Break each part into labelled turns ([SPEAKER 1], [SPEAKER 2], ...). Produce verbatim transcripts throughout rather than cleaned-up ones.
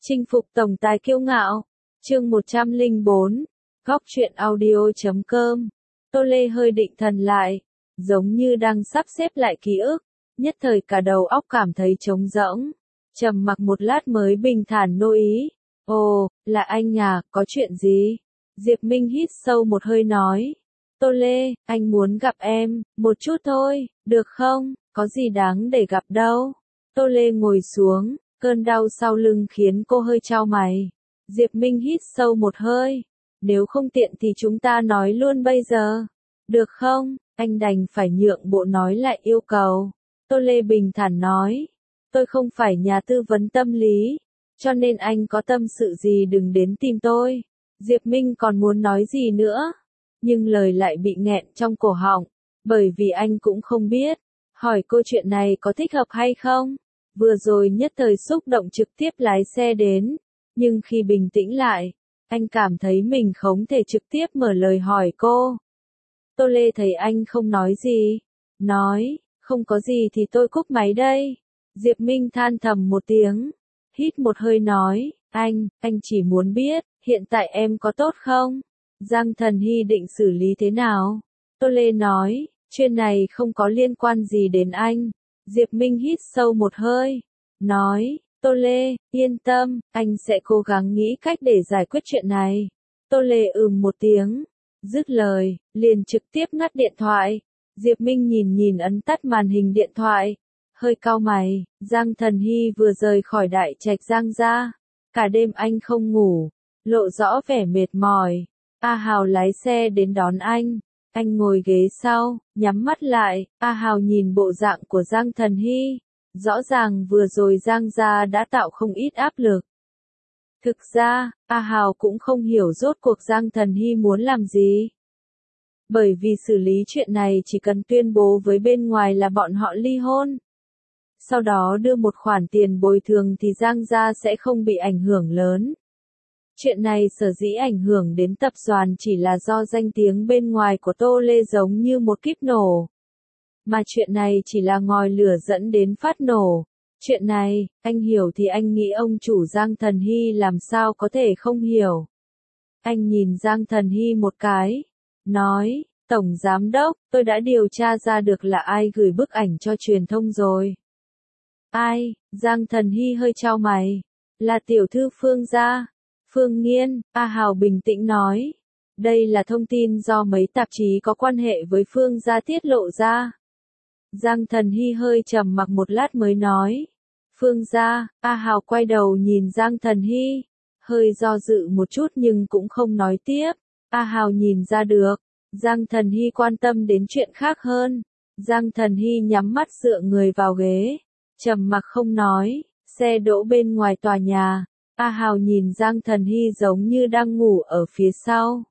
[SPEAKER 1] Chinh phục tổng tài kiêu ngạo. Chương một trăm lẻ bốn. Góc truyện audio chấm com. Tô Lê hơi định thần lại, giống như đang sắp xếp lại ký ức, nhất thời cả đầu óc cảm thấy trống rỗng. Trầm mặc một lát mới bình thản nô ý. Ồ, là anh à, có chuyện gì? Diệp Minh hít sâu một hơi nói. Tô Lê, anh muốn gặp em, một chút thôi, được không? Có gì đáng để gặp đâu. Tô Lê ngồi xuống, cơn đau sau lưng khiến cô hơi chau mày. Diệp Minh hít sâu một hơi. Nếu không tiện thì chúng ta nói luôn bây giờ. Được không? Anh đành phải nhượng bộ nói lại yêu cầu. Tô Lê bình thản nói. Tôi không phải nhà tư vấn tâm lý, cho nên anh có tâm sự gì đừng đến tìm tôi. Diệp Minh còn muốn nói gì nữa, nhưng lời lại bị nghẹn trong cổ họng, bởi vì anh cũng không biết, hỏi cô chuyện này có thích hợp hay không. Vừa rồi nhất thời xúc động trực tiếp lái xe đến, nhưng khi bình tĩnh lại, anh cảm thấy mình không thể trực tiếp mở lời hỏi cô. Tô Lê thấy anh không nói gì, nói, không có gì thì tôi cúp máy đây. Diệp Minh than thầm một tiếng, hít một hơi nói, anh, anh chỉ muốn biết, hiện tại em có tốt không? Giang Thần Hy định xử lý thế nào? Tô Lê nói, chuyện này không có liên quan gì đến anh. Diệp Minh hít sâu một hơi, nói, Tô Lê, yên tâm, anh sẽ cố gắng nghĩ cách để giải quyết chuyện này. Tô Lê ừm một tiếng, dứt lời, liền trực tiếp ngắt điện thoại. Diệp Minh nhìn nhìn ấn tắt màn hình điện thoại, hơi cau mày. Giang Thần Hy vừa rời khỏi đại trạch Giang gia, cả đêm anh không ngủ, lộ rõ vẻ mệt mỏi. A Hào lái xe đến đón anh, anh ngồi ghế sau, nhắm mắt lại. A Hào nhìn bộ dạng của Giang Thần Hy, rõ ràng vừa rồi Giang gia đã tạo không ít áp lực. Thực ra, A Hào cũng không hiểu rốt cuộc Giang Thần Hy muốn làm gì. Bởi vì xử lý chuyện này chỉ cần tuyên bố với bên ngoài là bọn họ ly hôn, sau đó đưa một khoản tiền bồi thường thì Giang gia sẽ không bị ảnh hưởng lớn. Chuyện này sở dĩ ảnh hưởng đến tập đoàn chỉ là do danh tiếng bên ngoài của Tô Lê giống như một kíp nổ. Mà chuyện này chỉ là ngòi lửa dẫn đến phát nổ. Chuyện này, anh hiểu thì anh nghĩ ông chủ Giang Thần Hy làm sao có thể không hiểu. Anh nhìn Giang Thần Hy một cái, nói, Tổng Giám Đốc, tôi đã điều tra ra được là ai gửi bức ảnh cho truyền thông rồi. Ai? Giang Thần Hy hơi chau mày. Là tiểu thư Phương gia. Phương Nghiên, A Hào bình tĩnh nói. Đây là thông tin do mấy tạp chí có quan hệ với Phương gia tiết lộ ra. Giang Thần Hy hơi trầm mặc một lát mới nói. Phương gia. A Hào quay đầu nhìn Giang Thần Hy, hơi do dự một chút nhưng cũng không nói tiếp. A Hào nhìn ra được, Giang Thần Hy quan tâm đến chuyện khác hơn. Giang Thần Hy nhắm mắt dựa người vào ghế, trầm mặc không nói. Xe đỗ bên ngoài tòa nhà. A Hào nhìn Giang Thần Hy giống như đang ngủ ở phía sau.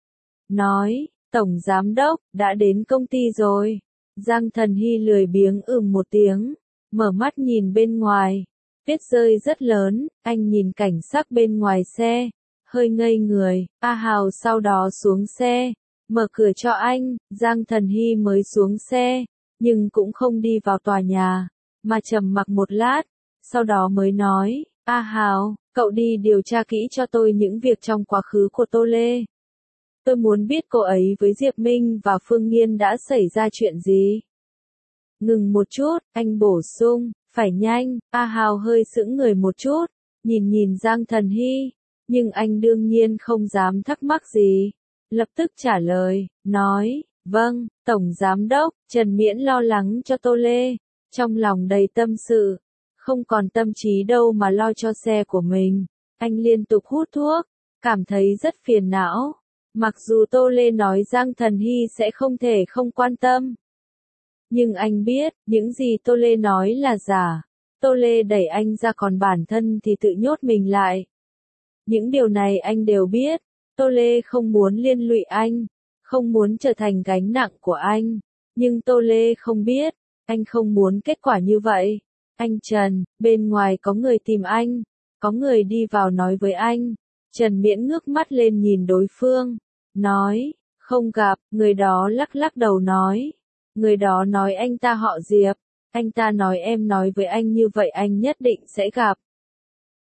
[SPEAKER 1] Nói, Tổng Giám Đốc, đã đến công ty rồi. Giang Thần Hy lười biếng ừm một tiếng, mở mắt nhìn bên ngoài. Tuyết rơi rất lớn, anh nhìn cảnh sắc bên ngoài xe, hơi ngây người. A Hào sau đó xuống xe, mở cửa cho anh. Giang Thần Hy mới xuống xe, nhưng cũng không đi vào tòa nhà, mà trầm mặc một lát, sau đó mới nói, A Hào, cậu đi điều tra kỹ cho tôi những việc trong quá khứ của Tô Lê. Tôi muốn biết cô ấy với Diệp Minh và Phương Nghiên đã xảy ra chuyện gì. Ngừng một chút, anh bổ sung, phải nhanh. A Hào hơi sững người một chút, nhìn nhìn Giang Thần Hy, nhưng anh đương nhiên không dám thắc mắc gì. Lập tức trả lời, nói, vâng, Tổng Giám Đốc. Trần Miễn lo lắng cho Tô Lê, trong lòng đầy tâm sự, không còn tâm trí đâu mà lo cho xe của mình. Anh liên tục hút thuốc, cảm thấy rất phiền não. Mặc dù Tô Lê nói Giang Thần Hy sẽ không thể không quan tâm, nhưng anh biết, những gì Tô Lê nói là giả. Tô Lê đẩy anh ra còn bản thân thì tự nhốt mình lại. Những điều này anh đều biết. Tô Lê không muốn liên lụy anh, không muốn trở thành gánh nặng của anh. Nhưng Tô Lê không biết, anh không muốn kết quả như vậy. Anh Trần, bên ngoài có người tìm anh, có người đi vào nói với anh. Trần Miễn ngước mắt lên nhìn đối phương, nói, không gặp. Người đó lắc lắc đầu nói, người đó nói anh ta họ Diệp, anh ta nói em nói với anh như vậy anh nhất định sẽ gặp.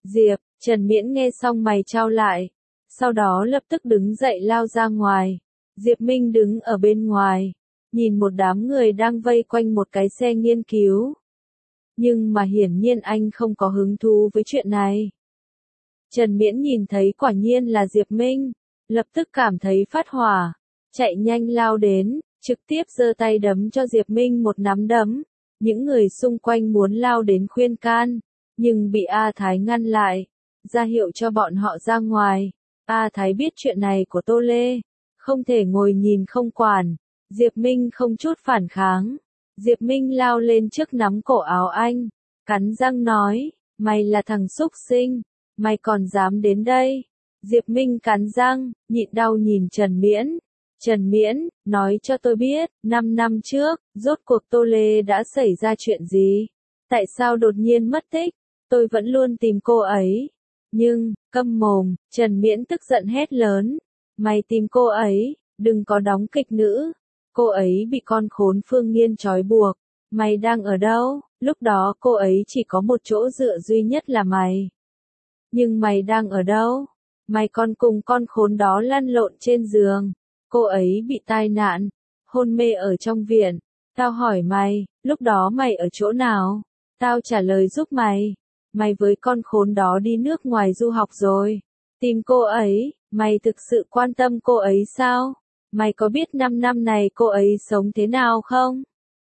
[SPEAKER 1] Diệp, Trần Miễn nghe xong mày chau lại. Sau đó lập tức đứng dậy lao ra ngoài. Diệp Minh đứng ở bên ngoài. Nhìn một đám người đang vây quanh một cái xe nghiên cứu. Nhưng mà hiển nhiên anh không có hứng thú với chuyện này. Trần Miễn nhìn thấy quả nhiên là Diệp Minh. Lập tức cảm thấy phát hỏa. Chạy nhanh lao đến. Trực tiếp giơ tay đấm cho Diệp Minh một nắm đấm. Những người xung quanh muốn lao đến khuyên can. Nhưng bị A Thái ngăn lại. Ra hiệu cho bọn họ ra ngoài. A Thái biết chuyện này của Tô Lê. Không thể ngồi nhìn không quản. Diệp Minh không chút phản kháng. Diệp Minh lao lên trước nắm cổ áo anh. Cắn răng nói. Mày là thằng xúc sinh. Mày còn dám đến đây. Diệp Minh cắn răng. Nhịn đau nhìn Trần Miễn. Trần Miễn, nói cho tôi biết, năm năm trước, rốt cuộc Tô Lê đã xảy ra chuyện gì? Tại sao đột nhiên mất tích? Tôi vẫn luôn tìm cô ấy. Nhưng, câm mồm, Trần Miễn tức giận hét lớn. Mày tìm cô ấy, đừng có đóng kịch nữ. Cô ấy bị con khốn Phương Nghiên trói buộc. Mày đang ở đâu? Lúc đó cô ấy chỉ có một chỗ dựa duy nhất là mày. Nhưng mày đang ở đâu? Mày còn cùng con khốn đó lăn lộn trên giường. Cô ấy bị tai nạn, hôn mê ở trong viện. Tao hỏi mày, lúc đó mày ở chỗ nào? Tao trả lời giúp mày. Mày với con khốn đó đi nước ngoài du học rồi. Tìm cô ấy, mày thực sự quan tâm cô ấy sao? Mày có biết năm năm này cô ấy sống thế nào không?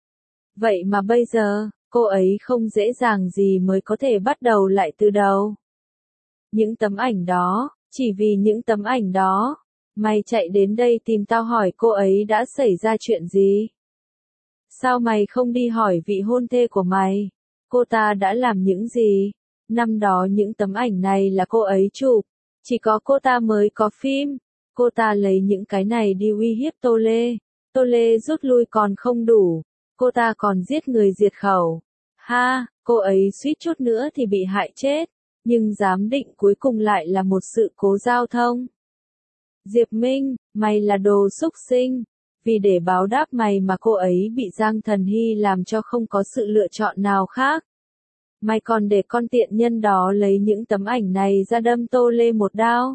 [SPEAKER 1] Vậy mà bây giờ, cô ấy không dễ dàng gì mới có thể bắt đầu lại từ đầu. Những tấm ảnh đó, chỉ vì những tấm ảnh đó. Mày chạy đến đây tìm tao hỏi cô ấy đã xảy ra chuyện gì? Sao mày không đi hỏi vị hôn thê của mày? Cô ta đã làm những gì? Năm đó những tấm ảnh này là cô ấy chụp. Chỉ có cô ta mới có phim. Cô ta lấy những cái này đi uy hiếp Tô Lê. Tô Lê rút lui còn không đủ. Cô ta còn giết người diệt khẩu. Ha, cô ấy suýt chút nữa thì bị hại chết. Nhưng giám định cuối cùng lại là một sự cố giao thông. Diệp Minh, mày là đồ xúc sinh. Vì để báo đáp mày mà cô ấy bị Giang Thần Hy làm cho không có sự lựa chọn nào khác. Mày còn để con tiện nhân đó lấy những tấm ảnh này ra đâm Tô Lê một đao.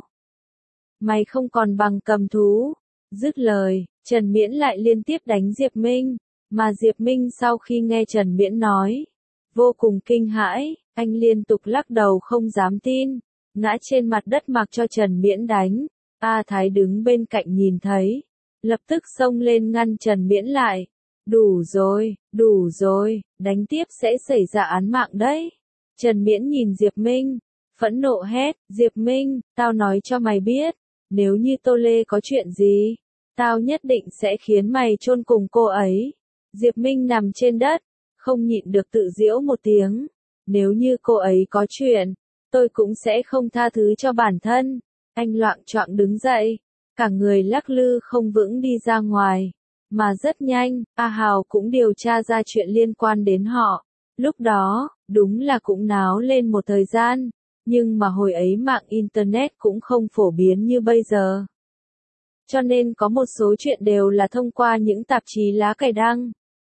[SPEAKER 1] Mày không còn bằng cầm thú. Dứt lời, Trần Miễn lại liên tiếp đánh Diệp Minh. Mà Diệp Minh sau khi nghe Trần Miễn nói, vô cùng kinh hãi, anh liên tục lắc đầu không dám tin. Ngã trên mặt đất mặc cho Trần Miễn đánh. A Thái đứng bên cạnh nhìn thấy, lập tức xông lên ngăn Trần Miễn lại. Đủ rồi, đủ rồi, đánh tiếp sẽ xảy ra án mạng đấy. Trần Miễn nhìn Diệp Minh, phẫn nộ hét, Diệp Minh, tao nói cho mày biết, nếu như Tô Lê có chuyện gì, tao nhất định sẽ khiến mày chôn cùng cô ấy. Diệp Minh nằm trên đất, không nhịn được tự giễu một tiếng. Nếu như cô ấy có chuyện, tôi cũng sẽ không tha thứ cho bản thân. Anh loạng choạng đứng dậy, cả người lắc lư không vững đi ra ngoài. Mà rất nhanh, A Hào cũng điều tra ra chuyện liên quan đến họ. Lúc đó, đúng là cũng náo lên một thời gian. Nhưng mà hồi ấy mạng Internet cũng không phổ biến như bây giờ. Cho nên có một số chuyện đều là thông qua những tạp chí lá cải đăng.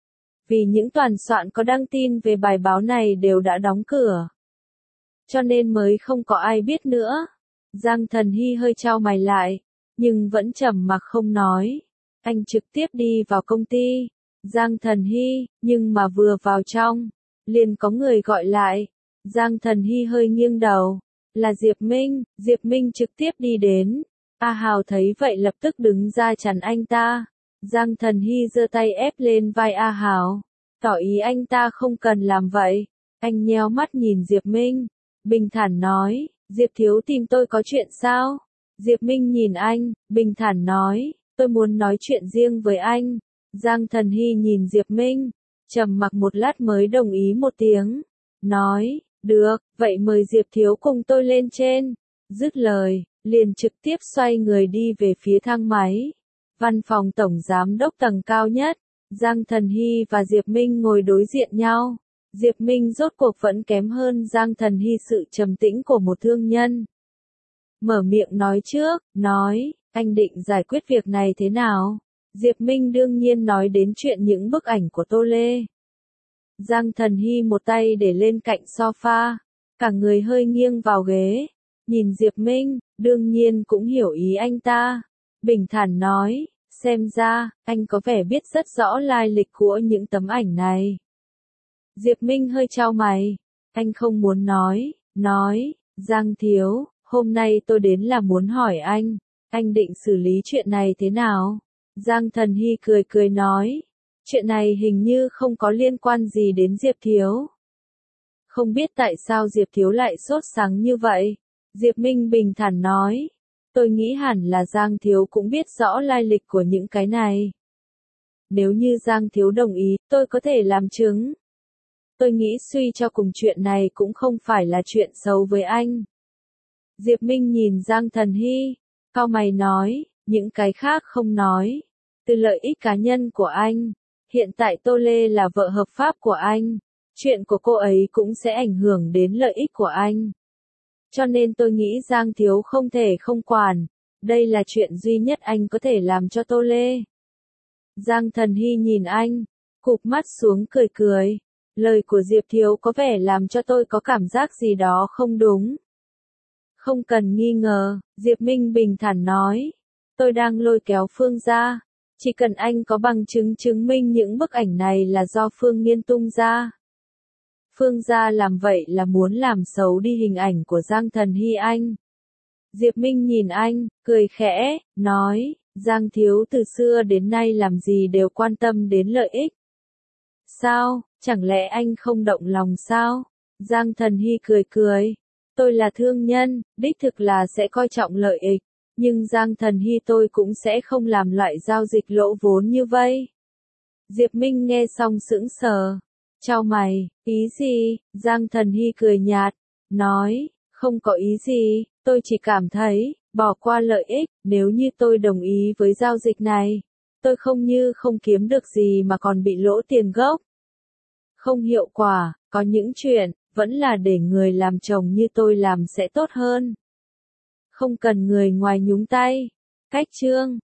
[SPEAKER 1] Vì những toàn soạn có đăng tin về bài báo này đều đã đóng cửa. Cho nên mới không có ai biết nữa. Giang Thần Hy hơi chau mày lại, nhưng vẫn trầm mặc không nói. Anh trực tiếp đi vào công ty. Giang Thần Hy, nhưng mà vừa vào trong, liền có người gọi lại. Giang Thần Hy hơi nghiêng đầu. Là Diệp Minh, Diệp Minh trực tiếp đi đến. A Hào thấy vậy lập tức đứng ra chắn anh ta. Giang Thần Hy giơ tay ép lên vai A Hào, tỏ ý anh ta không cần làm vậy. Anh nheo mắt nhìn Diệp Minh, bình thản nói, Diệp thiếu tìm tôi có chuyện sao? Diệp Minh nhìn anh, bình thản nói, tôi muốn nói chuyện riêng với anh. Giang Thần Hy nhìn Diệp Minh, trầm mặc một lát mới đồng ý một tiếng, nói, được, vậy mời Diệp thiếu cùng tôi lên trên. Dứt lời, liền trực tiếp xoay người đi về phía thang máy. Văn phòng tổng giám đốc tầng cao nhất, Giang Thần Hy và Diệp Minh ngồi đối diện nhau. Diệp Minh rốt cuộc vẫn kém hơn Giang Thần Hy sự trầm tĩnh của một thương nhân. Mở miệng nói trước, nói, anh định giải quyết việc này thế nào? Diệp Minh đương nhiên nói đến chuyện những bức ảnh của Tô Lê. Giang Thần Hy một tay để lên cạnh sofa, Cả người hơi nghiêng vào ghế, nhìn Diệp Minh, đương nhiên cũng hiểu ý anh ta. Bình thản nói, xem ra, anh có vẻ biết rất rõ lai lịch của những tấm ảnh này. Diệp Minh hơi chau mày, anh không muốn nói, nói, Giang Thiếu, hôm nay tôi đến là muốn hỏi anh, anh định xử lý chuyện này thế nào? Giang Thần Hy cười cười nói, chuyện này hình như không có liên quan gì đến Diệp Thiếu. Không biết tại sao Diệp Thiếu lại sốt sắng như vậy? Diệp Minh bình thản nói, tôi nghĩ hẳn là Giang Thiếu cũng biết rõ lai lịch của những cái này. Nếu như Giang Thiếu đồng ý, tôi có thể làm chứng. Tôi nghĩ suy cho cùng chuyện này cũng không phải là chuyện xấu với anh. Diệp Minh nhìn Giang Thần Hy, cau mày nói, những cái khác không nói. Từ lợi ích cá nhân của anh, hiện tại Tô Lê là vợ hợp pháp của anh. Chuyện của cô ấy cũng sẽ ảnh hưởng đến lợi ích của anh. Cho nên tôi nghĩ Giang Thiếu không thể không quản. Đây là chuyện duy nhất anh có thể làm cho Tô Lê. Giang Thần Hy nhìn anh, cụp mắt xuống cười cười. Lời của Diệp Thiếu có vẻ làm cho tôi có cảm giác gì đó không đúng. Không cần nghi ngờ, Diệp Minh bình thản nói. Tôi đang lôi kéo Phương ra. Chỉ cần anh có bằng chứng chứng minh những bức ảnh này là do Phương Nghiên tung ra. Phương gia làm vậy là muốn làm xấu đi hình ảnh của Giang Thần Hy anh. Diệp Minh nhìn anh, cười khẽ, nói, Giang Thiếu từ xưa đến nay làm gì đều quan tâm đến lợi ích. Sao, chẳng lẽ anh không động lòng sao? Giang Thần Hy cười cười, tôi là thương nhân, đích thực là sẽ coi trọng lợi ích, nhưng Giang Thần Hy tôi cũng sẽ không làm loại giao dịch lỗ vốn như vậy. Diệp Minh nghe xong sững sờ. Chau mày, ý gì? Giang Thần Hy cười nhạt, nói, không có ý gì, tôi chỉ cảm thấy, bỏ qua lợi ích, nếu như tôi đồng ý với giao dịch này, tôi không như không kiếm được gì mà còn bị lỗ tiền gốc. Không hiệu quả, có những chuyện, vẫn là để người làm chồng như tôi làm sẽ tốt hơn. Không cần người ngoài nhúng tay. Cách chương